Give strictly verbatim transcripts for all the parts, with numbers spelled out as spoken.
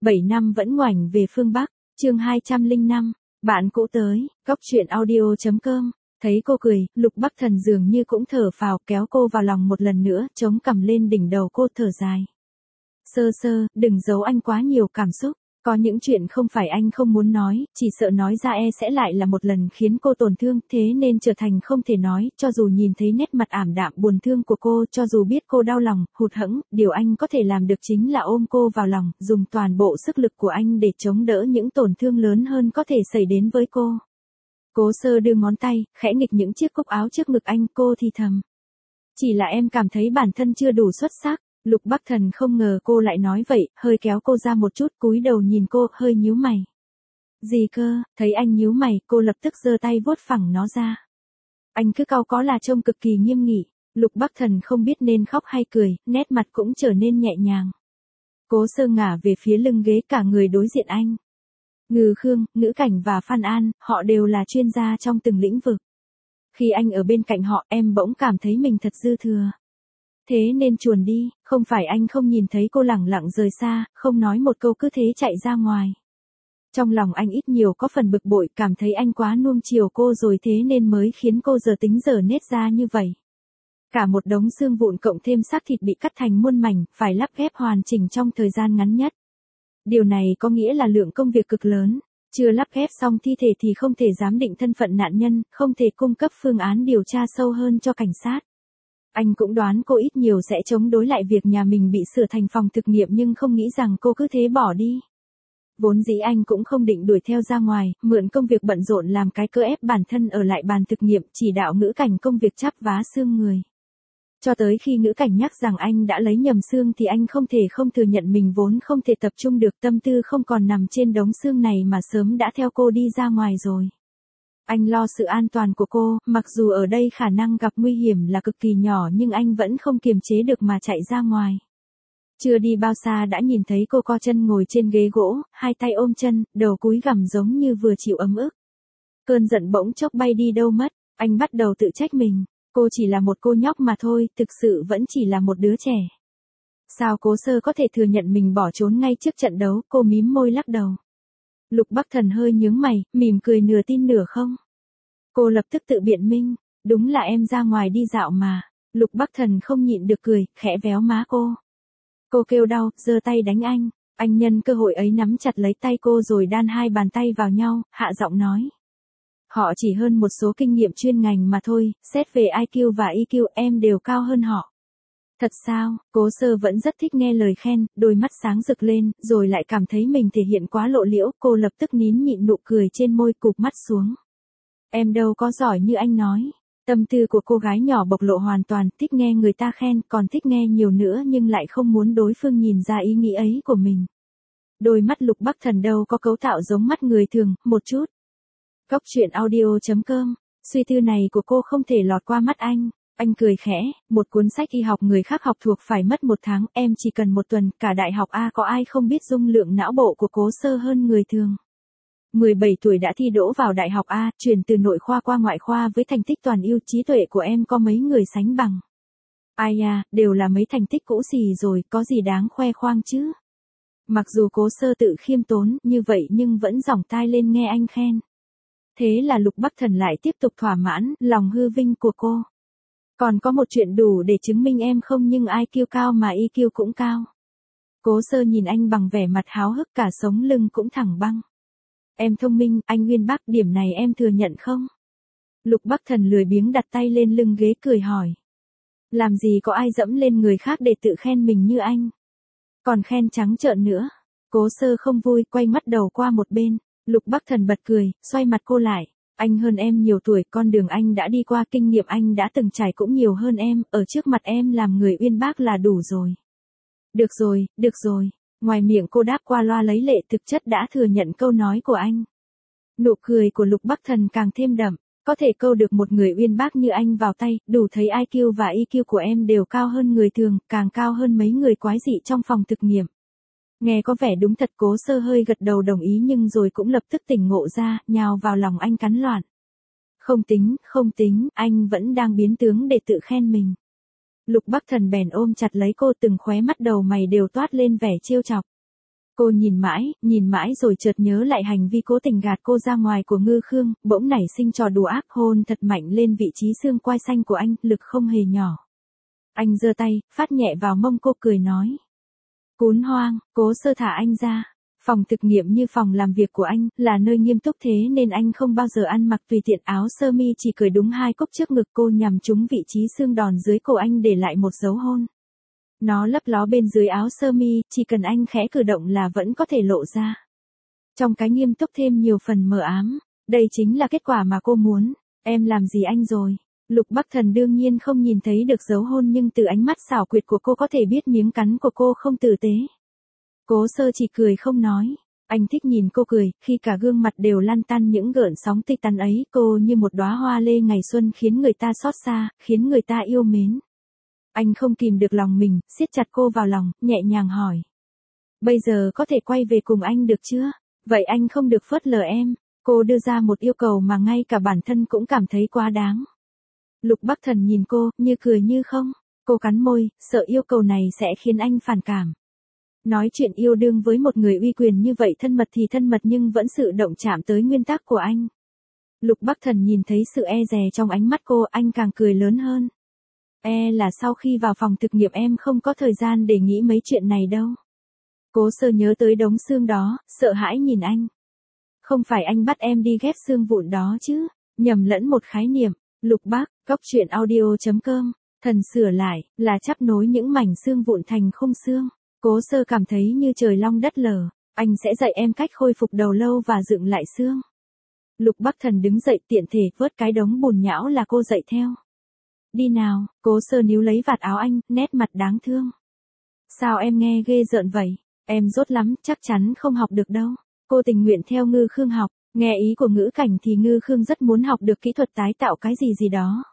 bảy năm vẫn ngoảnh về phương Bắc, chương hai trăm lẻ năm, bạn cũ tới, góc chuyện audio chấm com. Thấy cô cười, Lục Bắc Thần dường như cũng thở phào, kéo cô vào lòng một lần nữa, chống cằm lên đỉnh đầu cô thở dài. Sơ sơ, đừng giấu anh quá nhiều cảm xúc. Có những chuyện không phải anh không muốn nói, chỉ sợ nói ra e sẽ lại là một lần khiến cô tổn thương, thế nên trở thành không thể nói, cho dù nhìn thấy nét mặt ảm đạm buồn thương của cô, cho dù biết cô đau lòng, hụt hẫng, điều anh có thể làm được chính là ôm cô vào lòng, dùng toàn bộ sức lực của anh để chống đỡ những tổn thương lớn hơn có thể xảy đến với cô. Cố Sơ đưa ngón tay, khẽ nghịch những chiếc cúc áo trước ngực anh, cô thì thầm. Chỉ là em cảm thấy bản thân chưa đủ xuất sắc. Lục Bắc Thần không ngờ cô lại nói vậy, hơi kéo cô ra một chút, cúi đầu nhìn cô, hơi nhíu mày. Gì cơ? Thấy anh nhíu mày, cô lập tức giơ tay vuốt phẳng nó ra. Anh cứ cau có là trông cực kỳ nghiêm nghị. Lục Bắc Thần không biết nên khóc hay cười, nét mặt cũng trở nên nhẹ nhàng. Cố Sơ ngả về phía lưng ghế, cả người đối diện anh. Ngư Khương, Ngữ Cảnh và Phan An, họ đều là chuyên gia trong từng lĩnh vực. Khi anh ở bên cạnh họ, em bỗng cảm thấy mình thật dư thừa. Thế nên chuồn đi, không phải anh không nhìn thấy cô lẳng lặng rời xa, không nói một câu cứ thế chạy ra ngoài. Trong lòng anh ít nhiều có phần bực bội, cảm thấy anh quá nuông chiều cô rồi thế nên mới khiến cô giờ tính giờ nết ra như vậy. Cả một đống xương vụn cộng thêm xác thịt bị cắt thành muôn mảnh, phải lắp ghép hoàn chỉnh trong thời gian ngắn nhất. Điều này có nghĩa là lượng công việc cực lớn, chưa lắp ghép xong thi thể thì không thể giám định thân phận nạn nhân, không thể cung cấp phương án điều tra sâu hơn cho cảnh sát. Anh cũng đoán cô ít nhiều sẽ chống đối lại việc nhà mình bị sửa thành phòng thực nghiệm nhưng không nghĩ rằng cô cứ thế bỏ đi. Vốn dĩ anh cũng không định đuổi theo ra ngoài, mượn công việc bận rộn làm cái cớ ép bản thân ở lại bàn thực nghiệm, chỉ đạo Ngữ Cảnh công việc chắp vá xương người. Cho tới khi Ngữ Cảnh nhắc rằng anh đã lấy nhầm xương thì anh không thể không thừa nhận mình vốn không thể tập trung được, tâm tư không còn nằm trên đống xương này mà sớm đã theo cô đi ra ngoài rồi. Anh lo sự an toàn của cô, mặc dù ở đây khả năng gặp nguy hiểm là cực kỳ nhỏ nhưng anh vẫn không kiềm chế được mà chạy ra ngoài. Chưa đi bao xa đã nhìn thấy cô co chân ngồi trên ghế gỗ, hai tay ôm chân, đầu cúi gằm giống như vừa chịu ấm ức. Cơn giận bỗng chốc bay đi đâu mất, anh bắt đầu tự trách mình. Cô chỉ là một cô nhóc mà thôi, thực sự vẫn chỉ là một đứa trẻ. Sao Cố Sơ có thể thừa nhận mình bỏ trốn ngay trước trận đấu, cô mím môi lắc đầu. Lục Bắc Thần hơi nhướng mày, mỉm cười nửa tin nửa không. Cô lập tức tự biện minh, đúng là em ra ngoài đi dạo mà. Lục Bắc Thần không nhịn được cười, khẽ véo má cô. Cô kêu đau, giơ tay đánh anh, anh nhân cơ hội ấy nắm chặt lấy tay cô rồi đan hai bàn tay vào nhau, hạ giọng nói. Họ chỉ hơn một số kinh nghiệm chuyên ngành mà thôi, xét về i kiu và e kiu em đều cao hơn họ. Thật sao? Cố Sơ vẫn rất thích nghe lời khen, đôi mắt sáng rực lên, rồi lại cảm thấy mình thể hiện quá lộ liễu, cô lập tức nín nhịn nụ cười trên môi, cụp mắt xuống. Em đâu có giỏi như anh nói. Tâm tư của cô gái nhỏ bộc lộ hoàn toàn, thích nghe người ta khen, còn thích nghe nhiều nữa nhưng lại không muốn đối phương nhìn ra ý nghĩ ấy của mình. Đôi mắt Lục Bắc Thần đâu có cấu tạo giống mắt người thường, một chút. Góc chuyện audio chấm com, suy tư này của cô không thể lọt qua mắt anh. Anh cười khẽ, một cuốn sách y học người khác học thuộc phải mất một tháng, em chỉ cần một tuần, cả đại học A có ai không biết dung lượng não bộ của Cố Sơ hơn người thường. mười bảy tuổi đã thi đỗ vào đại học A, chuyển từ nội khoa qua ngoại khoa với thành tích toàn ưu, trí tuệ của em có mấy người sánh bằng. Ai à, đều là mấy thành tích cũ xì rồi, có gì đáng khoe khoang chứ. Mặc dù Cố Sơ tự khiêm tốn như vậy nhưng vẫn giỏng tai lên nghe anh khen. Thế là Lục Bắc Thần lại tiếp tục thỏa mãn lòng hư vinh của cô. Còn có một chuyện đủ để chứng minh em không nhưng i kiu cao mà e kiu cũng cao. Cố Sơ nhìn anh bằng vẻ mặt háo hức, cả sống lưng cũng thẳng băng. Em thông minh, anh uyên bác, điểm này em thừa nhận không? Lục Bắc Thần lười biếng đặt tay lên lưng ghế cười hỏi. Làm gì có ai dẫm lên người khác để tự khen mình như anh? Còn khen trắng trợn nữa. Cố Sơ không vui, quay mắt đầu qua một bên. Lục Bắc Thần bật cười, xoay mặt cô lại. Anh hơn em nhiều tuổi, con đường anh đã đi qua, kinh nghiệm anh đã từng trải cũng nhiều hơn em, ở trước mặt em làm người uyên bác là đủ rồi. Được rồi, được rồi. Ngoài miệng cô đáp qua loa lấy lệ, thực chất đã thừa nhận câu nói của anh. Nụ cười của Lục Bắc Thần càng thêm đậm, có thể câu được một người uyên bác như anh vào tay, đủ thấy i kiu và e kiu của em đều cao hơn người thường, càng cao hơn mấy người quái dị trong phòng thực nghiệm. Nghe có vẻ đúng thật. Cố Sơ hơi gật đầu đồng ý nhưng rồi cũng lập tức tỉnh ngộ ra, nhào vào lòng anh cắn loạn. Không tính, không tính, anh vẫn đang biến tướng để tự khen mình. Lục Bắc Thần bèn ôm chặt lấy cô, từng khóe mắt đầu mày đều toát lên vẻ trêu chọc. Cô nhìn mãi, nhìn mãi rồi chợt nhớ lại hành vi cố tình gạt cô ra ngoài của Ngư Khương, bỗng nảy sinh trò đùa ác hôn thật mạnh lên vị trí xương quai xanh của anh, lực không hề nhỏ. Anh giơ tay, phát nhẹ vào mông cô cười nói. Cún hoang, Cố Sơ thả anh ra. Phòng thực nghiệm như phòng làm việc của anh, là nơi nghiêm túc thế nên anh không bao giờ ăn mặc tùy tiện, áo sơ mi chỉ cởi đúng hai cúc trước ngực cô nhằm trúng vị trí xương đòn dưới cổ anh để lại một dấu hôn. Nó lấp ló bên dưới áo sơ mi, chỉ cần anh khẽ cử động là vẫn có thể lộ ra. Trong cái nghiêm túc thêm nhiều phần mờ ám, đây chính là kết quả mà cô muốn. Em làm gì anh rồi? Lục Bắc Thần đương nhiên không nhìn thấy được dấu hôn nhưng từ ánh mắt xảo quyệt của cô có thể biết miếng cắn của cô không tử tế. Cố Sơ chỉ cười không nói. Anh thích nhìn cô cười, khi cả gương mặt đều lăn tăn những gợn sóng tươi tắn ấy, cô như một đóa hoa lê ngày xuân khiến người ta xót xa, khiến người ta yêu mến. Anh không kìm được lòng mình, siết chặt cô vào lòng, nhẹ nhàng hỏi. Bây giờ có thể quay về cùng anh được chưa? Vậy anh không được phớt lờ em. Cô đưa ra một yêu cầu mà ngay cả bản thân cũng cảm thấy quá đáng. Lục Bắc Thần nhìn cô, như cười như không. Cô cắn môi, sợ yêu cầu này sẽ khiến anh phản cảm. Nói chuyện yêu đương với một người uy quyền như vậy thân mật thì thân mật nhưng vẫn sự động chạm tới nguyên tắc của anh. Lục Bắc Thần nhìn thấy sự e dè trong ánh mắt cô, anh càng cười lớn hơn. E là sau khi vào phòng thực nghiệm em không có thời gian để nghĩ mấy chuyện này đâu. Cố Sơ nhớ tới đống xương đó, sợ hãi nhìn anh. Không phải anh bắt em đi ghép xương vụn đó chứ, nhầm lẫn một khái niệm. Lục Bác, góc truyện audio chấm com, thần sửa lại, là chắp nối những mảnh xương vụn thành khung xương. Cố Sơ cảm thấy như trời long đất lở, anh sẽ dạy em cách khôi phục đầu lâu và dựng lại xương. Lục Bắc Thần đứng dậy tiện thể vớt cái đống bùn nhão là cô dạy theo. Đi nào, Cố Sơ níu lấy vạt áo anh, nét mặt đáng thương. Sao em nghe ghê rợn vậy? Em dốt lắm, chắc chắn không học được đâu. Cô tình nguyện theo Ngư Khương học, nghe ý của ngữ cảnh thì Ngư Khương rất muốn học được kỹ thuật tái tạo cái gì gì đó.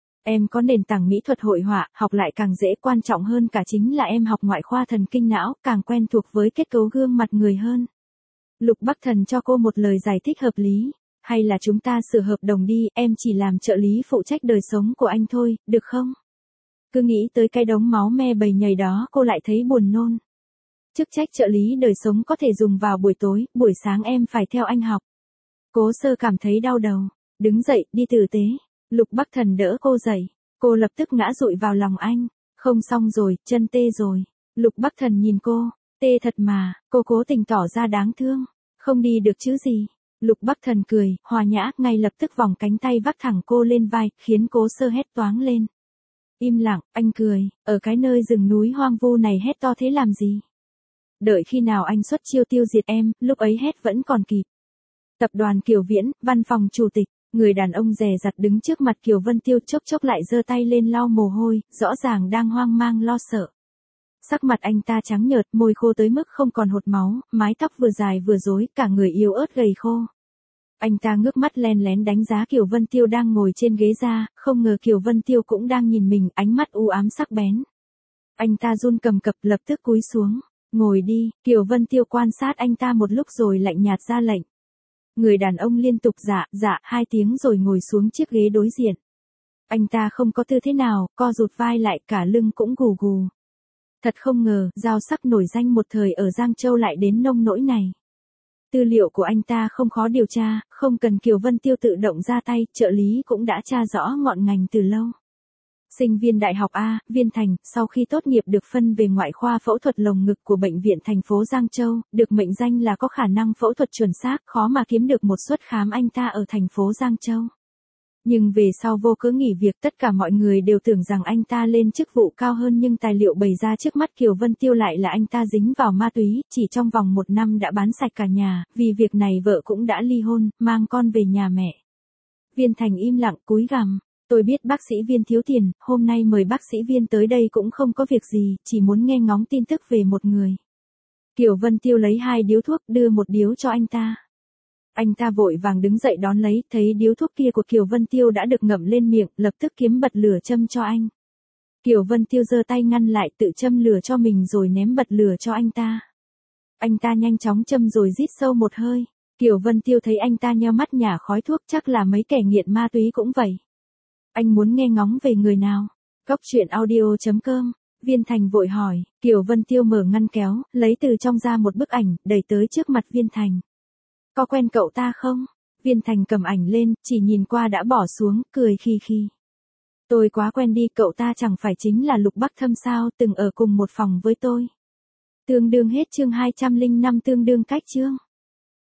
Em có nền tảng mỹ thuật hội họa, học lại càng dễ, quan trọng hơn cả chính là em học ngoại khoa thần kinh não, càng quen thuộc với kết cấu gương mặt người hơn. Lục Bắc Thần cho cô một lời giải thích hợp lý. Hay là chúng ta sửa hợp đồng đi, em chỉ làm trợ lý phụ trách đời sống của anh thôi, được không? Cứ nghĩ tới cái đống máu me bầy nhầy đó cô lại thấy buồn nôn. Chức trách trợ lý đời sống có thể dùng vào buổi tối, buổi sáng em phải theo anh học. Cố Sơ cảm thấy đau đầu. Đứng dậy, đi tử tế. Lục Bắc Thần đỡ cô dậy. Cô lập tức ngã dụi vào lòng anh. Không xong rồi, chân tê rồi. Lục Bắc Thần nhìn cô. Tê thật mà, cô cố tình tỏ ra đáng thương. Không đi được chứ gì. Lục Bắc Thần cười, hòa nhã, ngay lập tức vòng cánh tay vác thẳng cô lên vai, khiến Cố Sơ hét toáng lên. Im lặng, anh cười, ở cái nơi rừng núi hoang vu này hét to thế làm gì? Đợi khi nào anh xuất chiêu tiêu diệt em, lúc ấy hét vẫn còn kịp. Tập đoàn Kiều Viễn, văn phòng chủ tịch, người đàn ông dè dặt đứng trước mặt Kiều Vân Tiêu, chốc chốc lại giơ tay lên lau mồ hôi, rõ ràng đang hoang mang lo sợ. Sắc mặt anh ta trắng nhợt, môi khô tới mức không còn hột máu, mái tóc vừa dài vừa rối, cả người yếu ớt gầy khô. Anh ta ngước mắt len lén đánh giá Kiều Vân Tiêu đang ngồi trên ghế ra, không ngờ Kiều Vân Tiêu cũng đang nhìn mình, ánh mắt u ám sắc bén. Anh ta run cầm cập, lập tức cúi xuống. Ngồi đi, Kiều Vân Tiêu quan sát anh ta một lúc rồi lạnh nhạt ra lệnh. Người đàn ông liên tục dạ, dạ, hai tiếng rồi ngồi xuống chiếc ghế đối diện. Anh ta không có tư thế nào, co rụt vai lại, cả lưng cũng gù gù. Thật không ngờ, Giao Sắc nổi danh một thời ở Giang Châu lại đến nông nỗi này. Tư liệu của anh ta không khó điều tra, không cần Kiều Vân Tiêu tự động ra tay, trợ lý cũng đã tra rõ ngọn ngành từ lâu. Sinh viên Đại học A, Viên Thành, sau khi tốt nghiệp được phân về ngoại khoa phẫu thuật lồng ngực của bệnh viện thành phố Giang Châu, được mệnh danh là có khả năng phẫu thuật chuẩn xác, khó mà kiếm được một suất khám anh ta ở thành phố Giang Châu. Nhưng về sau vô cớ nghỉ việc, tất cả mọi người đều tưởng rằng anh ta lên chức vụ cao hơn, nhưng tài liệu bày ra trước mắt Kiều Vân Tiêu lại là anh ta dính vào ma túy, chỉ trong vòng một năm đã bán sạch cả nhà, vì việc này vợ cũng đã ly hôn, mang con về nhà mẹ. Viên Thành im lặng cúi gằm. Tôi biết bác sĩ Viên thiếu tiền, hôm nay mời bác sĩ Viên tới đây cũng không có việc gì, chỉ muốn nghe ngóng tin tức về một người. Kiều Vân Tiêu lấy hai điếu thuốc, đưa một điếu cho anh ta. Anh ta vội vàng đứng dậy đón lấy, thấy điếu thuốc kia của Kiều Vân Tiêu đã được ngậm lên miệng, lập tức kiếm bật lửa châm cho anh. Kiều Vân Tiêu giơ tay ngăn lại, tự châm lửa cho mình rồi ném bật lửa cho anh ta. Anh ta nhanh chóng châm rồi rít sâu một hơi. Kiều Vân Tiêu thấy anh ta nheo mắt nhả khói thuốc, chắc là mấy kẻ nghiện ma túy cũng vậy. Anh muốn nghe ngóng về người nào? Góc truyện audio chấm com Viên Thành vội hỏi, Kiều Vân Tiêu mở ngăn kéo, lấy từ trong ra một bức ảnh, đẩy tới trước mặt Viên Thành. Có quen cậu ta không? Viên Thành cầm ảnh lên, chỉ nhìn qua đã bỏ xuống, cười khi khi. Tôi quá quen đi, cậu ta chẳng phải chính là Lục Bắc Thâm sao, từng ở cùng một phòng với tôi. Tương đương hết chương hai trăm lẻ năm tương đương cách chương.